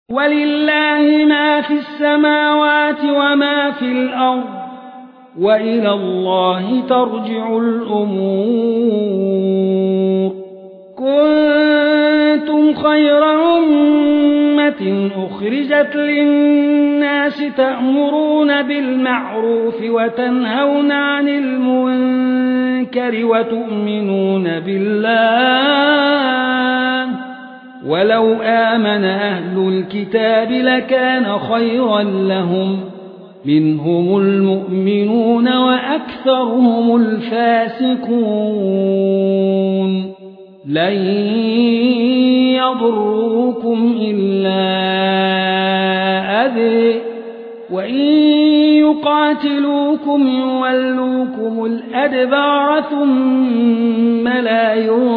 ولله ما في السماوات وما في الأرض وإلى الله ترجع الأمور كنتم خير أمة أخرجت للناس تأمرون بالمعروف وتنهون عن المنكر وتؤمنون بالله ولو آمن أهل الكتاب لكان خيرا لهم منهم المؤمنون وأكثرهم الفاسقون لن يضروكم إلا أذى وإن يقاتلوكم يولوكم الأدبار ثم لا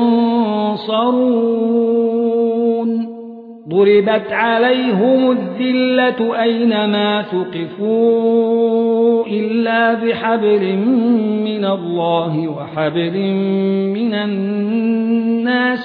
ينصرون ضربت عليهم الذلة أينما ثقفوا إلا بحبل من الله وحبل من الناس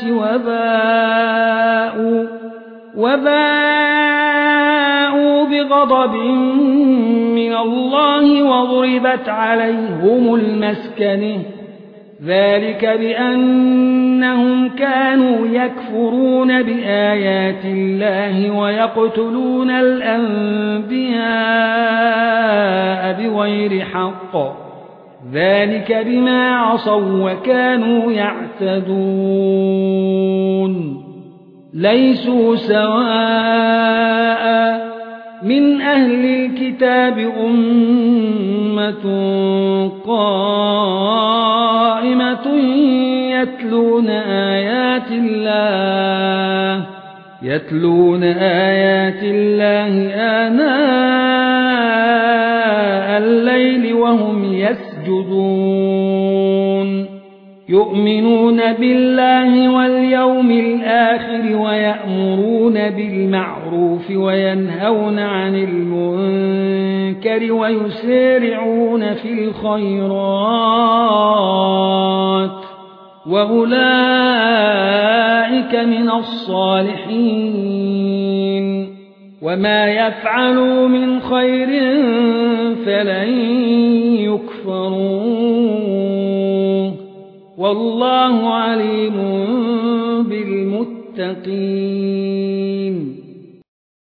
وباءوا بغضب من الله وضربت عليهم المسكنة ذلك بأنهم كانوا يكفرون بآيات الله ويقتلون الأنبياء بغير حق ذلك بما عصوا وكانوا يعتدون ليسوا سواء من أهل الكتاب أمة قائمة يتلون آيات الله آناء الليل وهم يسجدون يؤمنون بالله واليوم الآخر ويأمرون بالمعروف وينهون عن المنكر ويسارعون في الخيرات وأولئك من الصالحين وما يفعلوا من خير فلن يكفروه والله عليم بالمتقين